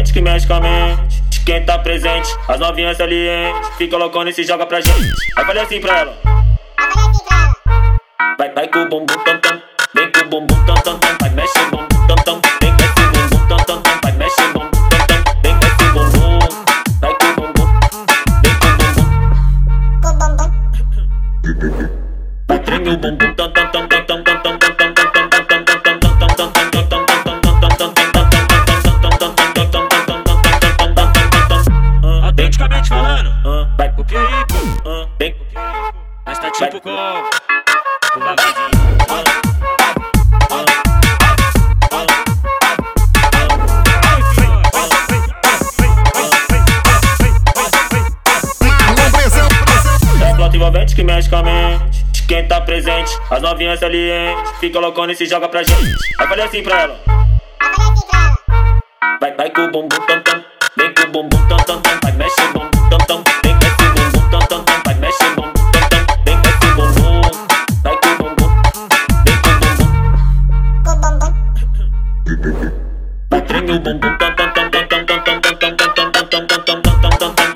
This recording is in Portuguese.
envolvente que mexe com a mente de quem tá presente. As novinhas salientes fica loucona e se joga pra gente. Aí falei assim pra ela: vai com o bumbum tam tam, vem com o bumbum tam tam tam, vai mexe o bumbum tam tam, vem com esse bumbum tam tam tam, vai mexe o bumbum tam tam, vem com esse bumbum, vai com o bumbum, vem com o bumbum, vai treme o bumbum tam tam tam tam tam tam tam tam tam tam tam tam tam tam tam tam autenticamente falando, vai o que aí, pô? vem, Mas tá tipo com o vagazinho. é planta envolvente que mexe com a mente de quem tá presente. As novinhas salientes fica loucona e se joga pra gente. Aí falei assim pra ela: vai com o bumbum tam tam, vem com o bumbum tam tam tam, vai mexe o bumbum tam tam, vem com esse bumbum tam tam tam, vai mexe o bumbum tam tam, vem com esse bumbum, vai com o bumbum, vem com o bumbum, vai treme o bumbum tam tam tam tam tam tam tam tam tam tam tam tam tam tam tam tam tam.